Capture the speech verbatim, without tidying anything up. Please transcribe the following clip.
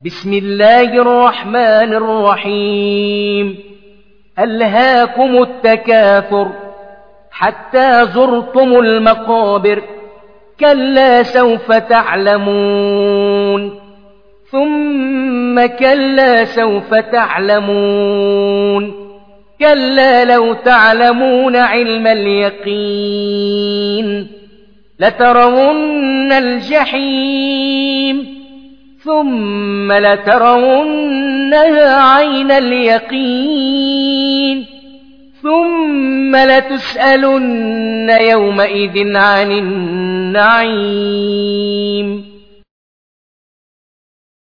بسم الله الرحمن الرحيم ألهاكم التكاثر حتى زرتم المقابر كلا سوف تعلمون ثم كلا سوف تعلمون كلا لو تعلمون علم اليقين لترون الجحيم ثم لترونها عين اليقين ثم لتسألن يومئذ عن النعيم